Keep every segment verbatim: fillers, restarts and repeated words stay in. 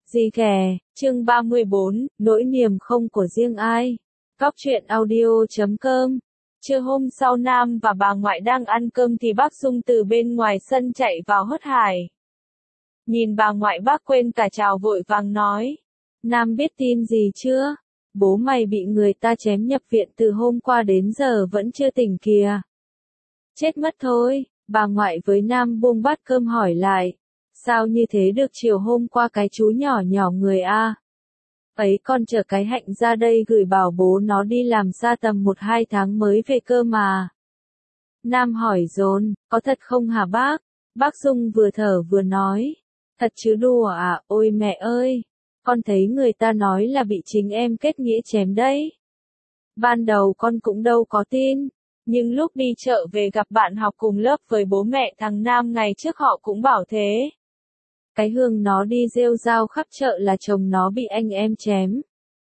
Gì ghè, chương ba mươi bốn, nỗi niềm không của riêng ai. Góc truyện audio chấm com. Trưa hôm sau Nam và bà ngoại đang ăn cơm thì bác Dung từ bên ngoài sân chạy vào hớt hải. Nhìn bà ngoại bác quên cả chào vội vàng nói. Nam biết tin gì chưa? Bố mày bị người ta chém nhập viện từ hôm qua đến giờ vẫn chưa tỉnh kìa. Chết mất thôi, bà ngoại với Nam buông bát cơm hỏi lại. Sao như thế được, chiều hôm qua cái chú nhỏ nhỏ người A. Ấy con chở cái Hạnh ra đây gửi bảo bố nó đi làm xa tầm một hai tháng mới về cơ mà. Nam hỏi dồn, có thật không hả bác? Bác Dung vừa thở vừa nói. Thật chứ đùa à, ôi mẹ ơi. Con thấy người ta nói là bị chính em kết nghĩa chém đấy. Ban đầu con cũng đâu có tin. Nhưng lúc đi chợ về gặp bạn học cùng lớp với bố mẹ thằng Nam ngày trước họ cũng bảo thế. Cái Hương nó đi rêu rao khắp chợ là chồng nó bị anh em chém.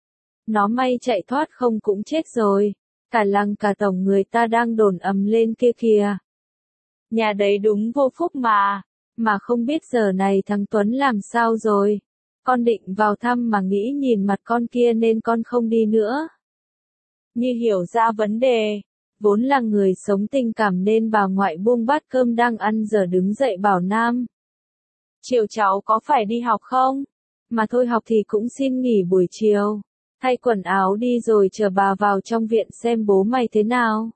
Nó may chạy thoát không cũng chết rồi. Cả làng cả tổng người ta đang đồn ầm lên kia kìa. Nhà đấy đúng vô phúc mà. Mà không biết giờ này thằng Tuấn làm sao rồi. Con định vào thăm mà nghĩ nhìn mặt con kia nên con không đi nữa. Như hiểu ra vấn đề. Vốn là người sống tình cảm nên bà ngoại buông bát cơm đang ăn giờ đứng dậy bảo Nam. Chiều cháu có phải đi học không? Mà thôi học thì cũng xin nghỉ buổi chiều. Thay quần áo đi rồi chờ bà vào trong viện xem bố mày thế nào.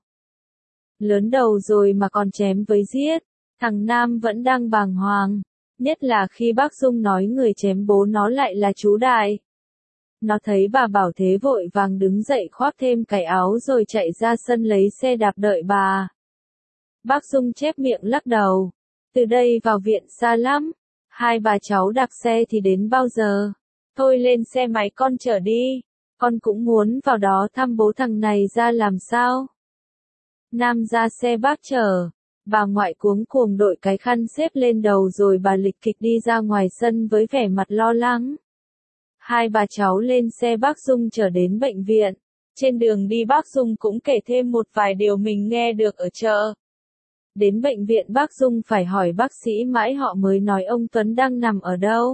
Lớn đầu rồi mà còn chém với giết. Thằng Nam vẫn đang bàng hoàng. Nhất là khi bác Dung nói người chém bố nó lại là chú Đại. Nó thấy bà bảo thế vội vàng đứng dậy khoác thêm cái áo rồi chạy ra sân lấy xe đạp đợi bà. Bác Dung chép miệng lắc đầu. Từ đây vào viện xa lắm. Hai bà cháu đạp xe thì đến bao giờ? Thôi lên xe máy con chở đi. Con cũng muốn vào đó thăm bố thằng này ra làm sao? Nam ra xe bác chở. Bà ngoại cuống cuồng đội cái khăn xếp lên đầu rồi bà lịch kịch đi ra ngoài sân với vẻ mặt lo lắng. Hai bà cháu lên xe bác Dung chở đến bệnh viện. Trên đường đi bác Dung cũng kể thêm một vài điều mình nghe được ở chợ. Đến bệnh viện bác Dung phải hỏi bác sĩ mãi họ mới nói ông Tuấn đang nằm ở đâu.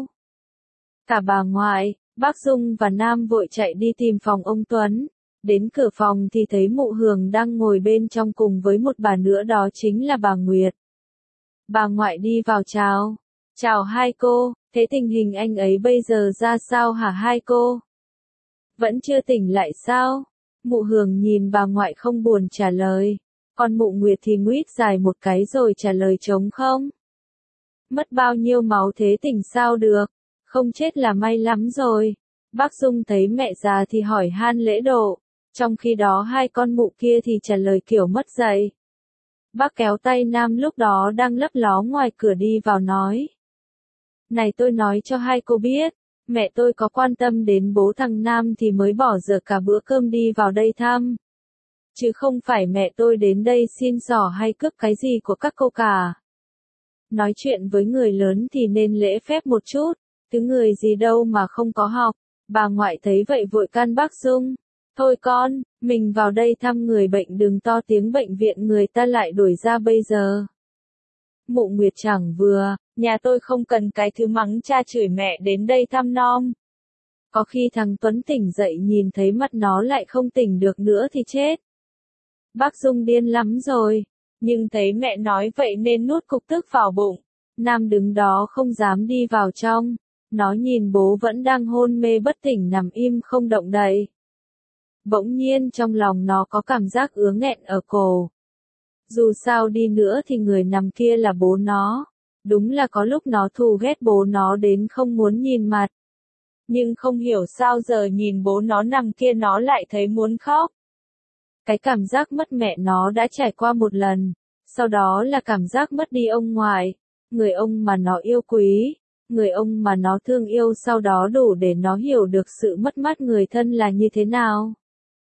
Cả bà ngoại, bác Dung và Nam vội chạy đi tìm phòng ông Tuấn. Đến cửa phòng thì thấy mụ Hường đang ngồi bên trong cùng với một bà nữa, đó chính là bà Nguyệt. Bà ngoại đi vào chào. Chào hai cô, thế tình hình anh ấy bây giờ ra sao hả hai cô? Vẫn chưa tỉnh lại sao? Mụ Hường nhìn bà ngoại không buồn trả lời. Còn mụ Nguyệt thì nguyết dài một cái rồi trả lời trống không. Mất bao nhiêu máu thế tỉnh sao được, không chết là may lắm rồi. Bác Dung thấy mẹ già thì hỏi han lễ độ, trong khi đó hai con mụ kia thì trả lời kiểu mất dạy. Bác kéo tay Nam lúc đó đang lấp ló ngoài cửa đi vào nói. Này tôi nói cho hai cô biết, mẹ tôi có quan tâm đến bố thằng Nam thì mới bỏ dở cả bữa cơm đi vào đây thăm. Chứ không phải mẹ tôi đến đây xin xỏ hay cướp cái gì của các cô cả. Nói chuyện với người lớn thì nên lễ phép một chút, thứ người gì đâu mà không có học. Bà ngoại thấy vậy vội can bác Dung. Thôi con, mình vào đây thăm người bệnh đừng to tiếng, bệnh viện người ta lại đuổi ra bây giờ. Mụ Nguyệt chẳng vừa, nhà tôi không cần cái thứ mắng cha chửi mẹ đến đây thăm nom. Có khi thằng Tuấn tỉnh dậy nhìn thấy mặt nó lại không tỉnh được nữa thì chết. Bác Dung điên lắm rồi, nhưng thấy mẹ nói vậy nên nuốt cục tức vào bụng. Nam đứng đó không dám đi vào trong, nó nhìn bố vẫn đang hôn mê bất tỉnh nằm im không động đậy. Bỗng nhiên trong lòng nó có cảm giác ứa nghẹn ở cổ. Dù sao đi nữa thì người nằm kia là bố nó, đúng là có lúc nó thù ghét bố nó đến không muốn nhìn mặt. Nhưng không hiểu sao giờ nhìn bố nó nằm kia nó lại thấy muốn khóc. Cái cảm giác mất mẹ nó đã trải qua một lần, sau đó là cảm giác mất đi ông ngoại, người ông mà nó yêu quý, người ông mà nó thương yêu, sau đó đủ để nó hiểu được sự mất mát người thân là như thế nào.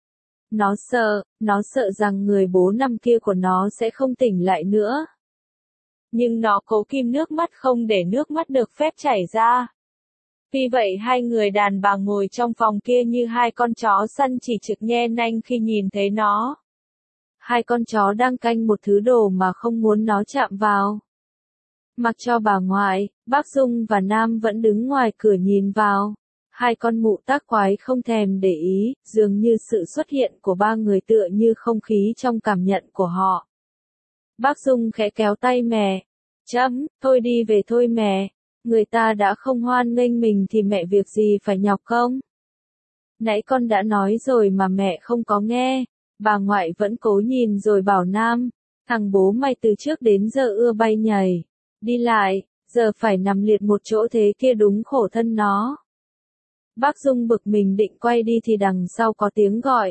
Nó sợ, nó sợ rằng người bố nằm kia của nó sẽ không tỉnh lại nữa. Nhưng nó cố kìm nước mắt không để nước mắt được phép chảy ra. Vì vậy hai người đàn bà ngồi trong phòng kia như hai con chó săn chỉ trực nhe nanh khi nhìn thấy nó. Hai con chó đang canh một thứ đồ mà không muốn nó chạm vào. Mặc cho bà ngoại, bác Dung và Nam vẫn đứng ngoài cửa nhìn vào. Hai con mụ tác quái không thèm để ý, dường như sự xuất hiện của ba người tựa như không khí trong cảm nhận của họ. Bác Dung khẽ kéo tay mẹ. Chấm, thôi đi về thôi mẹ. Người ta đã không hoan nghênh mình thì mẹ việc gì phải nhọc công. Nãy con đã nói rồi mà mẹ không có nghe. Bà ngoại vẫn cố nhìn rồi bảo Nam. Thằng bố mày từ trước đến giờ ưa bay nhảy. Đi lại, giờ phải nằm liệt một chỗ thế kia đúng khổ thân nó. Bác Dung bực mình định quay đi thì đằng sau có tiếng gọi.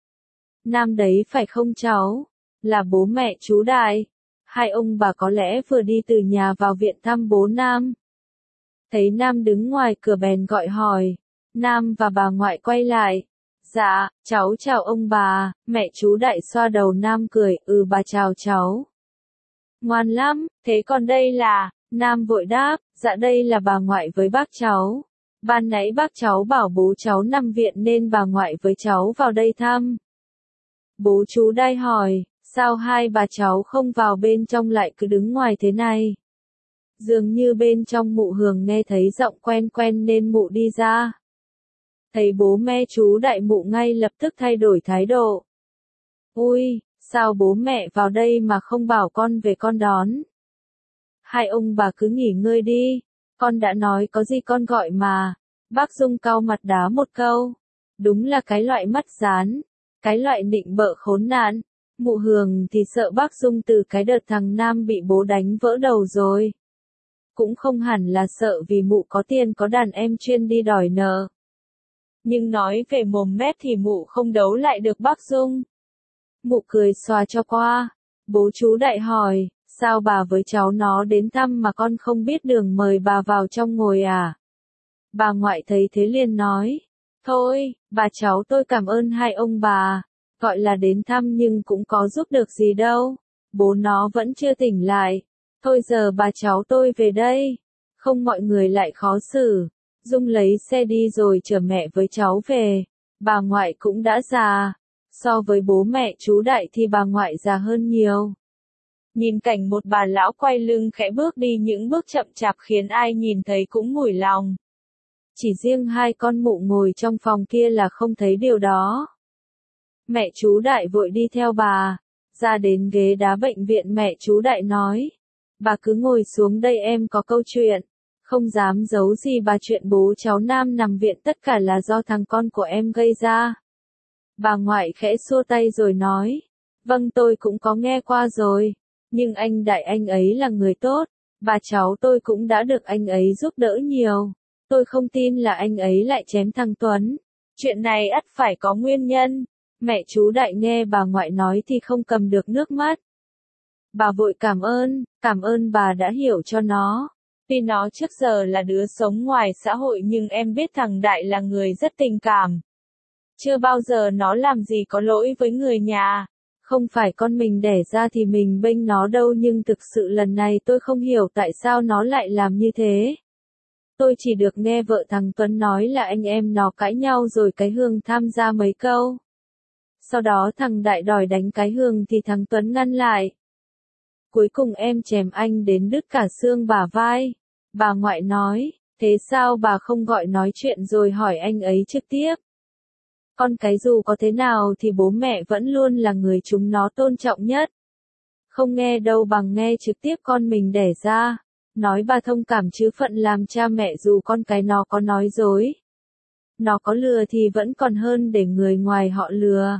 Nam đấy phải không cháu? Là bố mẹ chú Đại. Hai ông bà có lẽ vừa đi từ nhà vào viện thăm bố Nam. Thấy Nam đứng ngoài cửa bèn gọi hỏi. Nam và bà ngoại quay lại. Dạ, cháu chào ông bà. Mẹ chú Đại xoa đầu Nam cười. Ừ bà chào cháu. Ngoan lắm, thế còn đây là... Nam vội đáp. Dạ đây là bà ngoại với bác cháu. Ban nãy bác cháu bảo bố cháu nằm viện nên bà ngoại với cháu vào đây thăm. Bố chú Đại hỏi. Sao hai bà cháu không vào bên trong lại cứ đứng ngoài thế này? Dường như bên trong mụ Hường nghe thấy giọng quen quen nên mụ đi ra. Thấy bố mẹ chú Đại mụ ngay lập tức thay đổi thái độ. Ui, sao bố mẹ vào đây mà không bảo con về con đón? Hai ông bà cứ nghỉ ngơi đi, con đã nói có gì con gọi mà. Bác Dung cau mặt đá một câu. Đúng là cái loại mắt dán, cái loại nịnh bợ khốn nạn. Mụ Hường thì sợ bác Dung từ cái đợt thằng Nam bị bố đánh vỡ đầu rồi. Cũng không hẳn là sợ vì mụ có tiền có đàn em chuyên đi đòi nợ. Nhưng nói về mồm mép thì mụ không đấu lại được bác Dung. Mụ cười xòa cho qua. Bố chú Đại hỏi, sao bà với cháu nó đến thăm mà con không biết đường mời bà vào trong ngồi à? Bà ngoại thấy thế liền nói, thôi, bà cháu tôi cảm ơn hai ông bà. Gọi là đến thăm nhưng cũng có giúp được gì đâu. Bố nó vẫn chưa tỉnh lại. Thôi giờ bà cháu tôi về đây. Không mọi người lại khó xử. Dung lấy xe đi rồi chở mẹ với cháu về. Bà ngoại cũng đã già. So với bố mẹ chú Đại thì bà ngoại già hơn nhiều. Nhìn cảnh một bà lão quay lưng khẽ bước đi những bước chậm chạp khiến ai nhìn thấy cũng mủi lòng. Chỉ riêng hai con mụ ngồi trong phòng kia là không thấy điều đó. Mẹ chú Đại vội đi theo bà, ra đến ghế đá bệnh viện mẹ chú Đại nói. Bà cứ ngồi xuống đây em có câu chuyện, không dám giấu gì bà chuyện bố cháu Nam nằm viện tất cả là do thằng con của em gây ra. Bà ngoại khẽ xua tay rồi nói, vâng tôi cũng có nghe qua rồi, nhưng anh Đại anh ấy là người tốt, bà cháu tôi cũng đã được anh ấy giúp đỡ nhiều, tôi không tin là anh ấy lại chém thằng Tuấn. Chuyện này ắt phải có nguyên nhân. Mẹ chú Đại nghe bà ngoại nói thì không cầm được nước mắt. Bà vội cảm ơn, cảm ơn bà đã hiểu cho nó. Tuy nó trước giờ là đứa sống ngoài xã hội nhưng em biết thằng Đại là người rất tình cảm. Chưa bao giờ nó làm gì có lỗi với người nhà. Không phải con mình đẻ ra thì mình bênh nó đâu nhưng thực sự lần này tôi không hiểu tại sao nó lại làm như thế. Tôi chỉ được nghe vợ thằng Tuấn nói là anh em nó cãi nhau rồi cái Hương tham gia mấy câu. Sau đó thằng Đại đòi đánh cái Hương thì thằng Tuấn ngăn lại. Cuối cùng em chém anh đến đứt cả xương bả vai. Bà ngoại nói, thế sao bà không gọi nói chuyện rồi hỏi anh ấy trực tiếp? Con cái dù có thế nào thì bố mẹ vẫn luôn là người chúng nó tôn trọng nhất. Không nghe đâu bằng nghe trực tiếp con mình đẻ ra. Nói bà thông cảm chứ phận làm cha mẹ dù con cái nó có nói dối. Nó có lừa thì vẫn còn hơn để người ngoài họ lừa.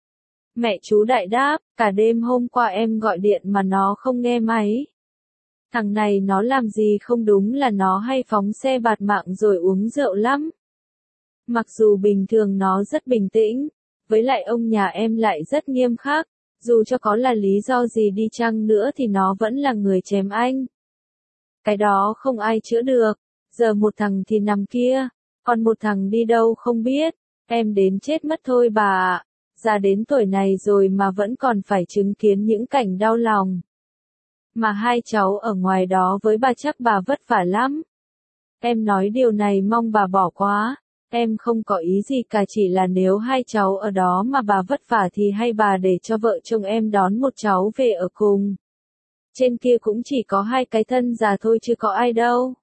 Mẹ chú Đại đáp, cả đêm hôm qua em gọi điện mà nó không nghe máy. Thằng này nó làm gì không đúng là nó hay phóng xe bạt mạng rồi uống rượu lắm. Mặc dù bình thường nó rất bình tĩnh, với lại ông nhà em lại rất nghiêm khắc, dù cho có là lý do gì đi chăng nữa thì nó vẫn là người chém anh. Cái đó không ai chữa được, giờ một thằng thì nằm kia, còn một thằng đi đâu không biết, em đến chết mất thôi bà ạ. Già đến tuổi này rồi mà vẫn còn phải chứng kiến những cảnh đau lòng. Mà hai cháu ở ngoài đó với bà chắc bà vất vả lắm. Em nói điều này mong bà bỏ qua, em không có ý gì cả chỉ là nếu hai cháu ở đó mà bà vất vả thì hay bà để cho vợ chồng em đón một cháu về ở cùng. trên kia cũng chỉ có hai cái thân già thôi chứ có ai đâu.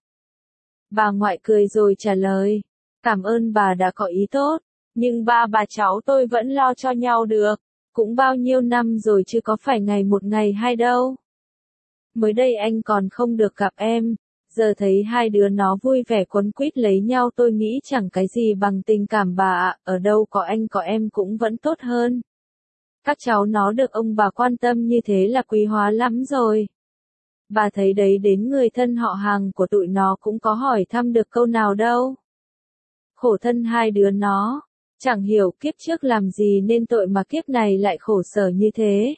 Bà ngoại cười rồi trả lời, cảm ơn bà đã có ý tốt, nhưng ba bà cháu tôi vẫn lo cho nhau được, cũng bao nhiêu năm rồi chứ có phải ngày một ngày hai đâu. Mới đây anh còn không được gặp em, giờ thấy hai đứa nó vui vẻ quấn quýt lấy nhau tôi nghĩ chẳng cái gì bằng tình cảm bà ạ, ở đâu có anh có em cũng vẫn tốt hơn. Các cháu nó được ông bà quan tâm như thế là quý hóa lắm rồi. Bà thấy đấy đến người thân họ hàng của tụi nó cũng có hỏi thăm được câu nào đâu. Khổ thân hai đứa nó, chẳng hiểu kiếp trước làm gì nên tội mà kiếp này lại khổ sở như thế.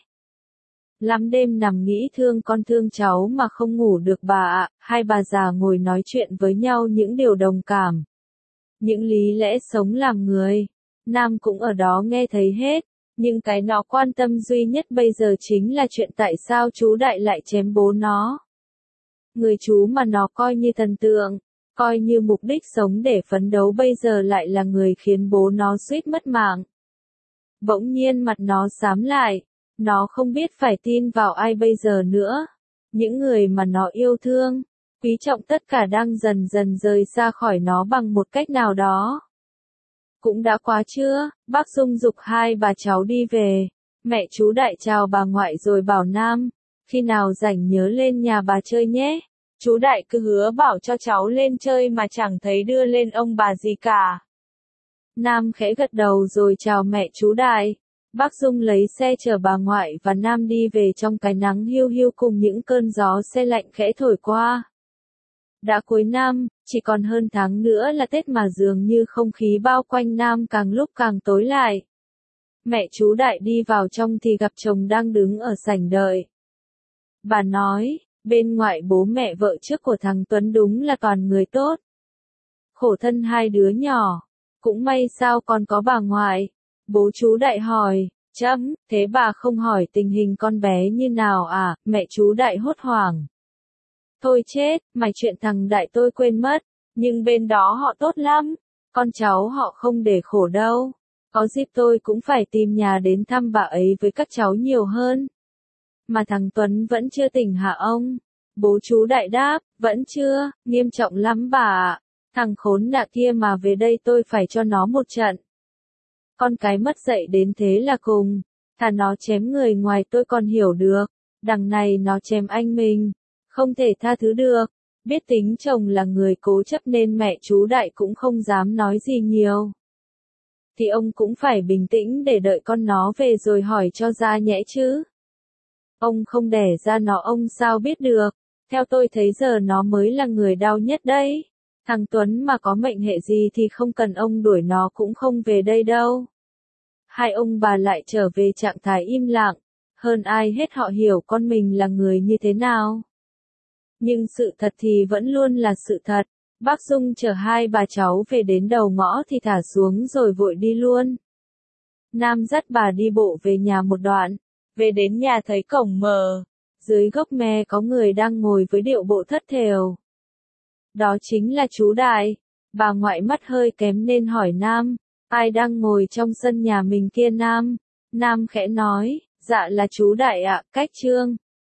Lắm đêm nằm nghĩ thương con thương cháu mà không ngủ được bà ạ, hai bà già ngồi nói chuyện với nhau những điều đồng cảm. Những lý lẽ sống làm người, Nam cũng ở đó nghe thấy hết, nhưng cái nó quan tâm duy nhất bây giờ chính là chuyện tại sao chú Đại lại chém bố nó. Người chú mà nó coi như thần tượng, coi như mục đích sống để phấn đấu bây giờ lại là người khiến bố nó suýt mất mạng. Bỗng nhiên mặt nó xám lại. Nó không biết phải tin vào ai bây giờ nữa. Những người mà nó yêu thương, quý trọng tất cả đang dần dần rời xa khỏi nó bằng một cách nào đó. Cũng đã quá chưa, bác Dung giục hai bà cháu đi về. Mẹ chú Đại chào bà ngoại rồi bảo Nam, khi nào rảnh nhớ lên nhà bà chơi nhé. Chú Đại cứ hứa bảo cho cháu lên chơi mà chẳng thấy đưa lên ông bà gì cả. Nam khẽ gật đầu rồi chào mẹ chú Đại. Bác Dung lấy xe chở bà ngoại và Nam đi về trong cái nắng hiu hiu cùng những cơn gió se lạnh khẽ thổi qua. Đã cuối năm, chỉ còn hơn tháng nữa là Tết mà dường như không khí bao quanh Nam càng lúc càng tối lại. Mẹ chú Đại đi vào trong thì gặp chồng đang đứng ở sảnh đợi. Bà nói, bên ngoại bố mẹ vợ trước của thằng Tuấn đúng là toàn người tốt. Khổ thân hai đứa nhỏ, cũng may sao còn có bà ngoại. Bố chú Đại hỏi, chấm, thế bà không hỏi tình hình con bé như nào à, mẹ chú Đại hốt hoảng. Thôi chết, mày chuyện thằng Đại tôi quên mất, nhưng bên đó họ tốt lắm, con cháu họ không để khổ đâu. Có dịp tôi cũng phải tìm nhà đến thăm bà ấy với các cháu nhiều hơn. Mà thằng Tuấn vẫn chưa tỉnh hả ông? Bố chú Đại đáp, vẫn chưa, nghiêm trọng lắm bà ạ. Thằng khốn nạn kia mà về đây tôi phải cho nó một trận. Con cái mất dạy đến thế là cùng, thà nó chém người ngoài tôi còn hiểu được, đằng này nó chém anh mình, không thể tha thứ được. Biết tính chồng là người cố chấp nên mẹ chú Đại cũng không dám nói gì nhiều. Thì ông cũng phải bình tĩnh để đợi con nó về rồi hỏi cho ra nhẽ chứ. Ông không đẻ ra nó ông sao biết được, theo tôi thấy giờ nó mới là người đau nhất đấy. Thằng Tuấn mà có mệnh hệ gì thì không cần ông đuổi nó cũng không về đây đâu. Hai ông bà lại trở về trạng thái im lặng, hơn ai hết họ hiểu con mình là người như thế nào. Nhưng sự thật thì vẫn luôn là sự thật. Bác Dung chở hai bà cháu về đến đầu ngõ thì thả xuống rồi vội đi luôn. Nam dắt bà đi bộ về nhà một đoạn, về đến nhà thấy cổng mở, dưới gốc me có người đang ngồi với điệu bộ thất thểu. Đó chính là chú Đại. Bà ngoại mắt hơi kém nên hỏi Nam, ai đang ngồi trong sân nhà mình kia Nam? Nam khẽ nói, dạ là chú Đại ạ, cách Trương.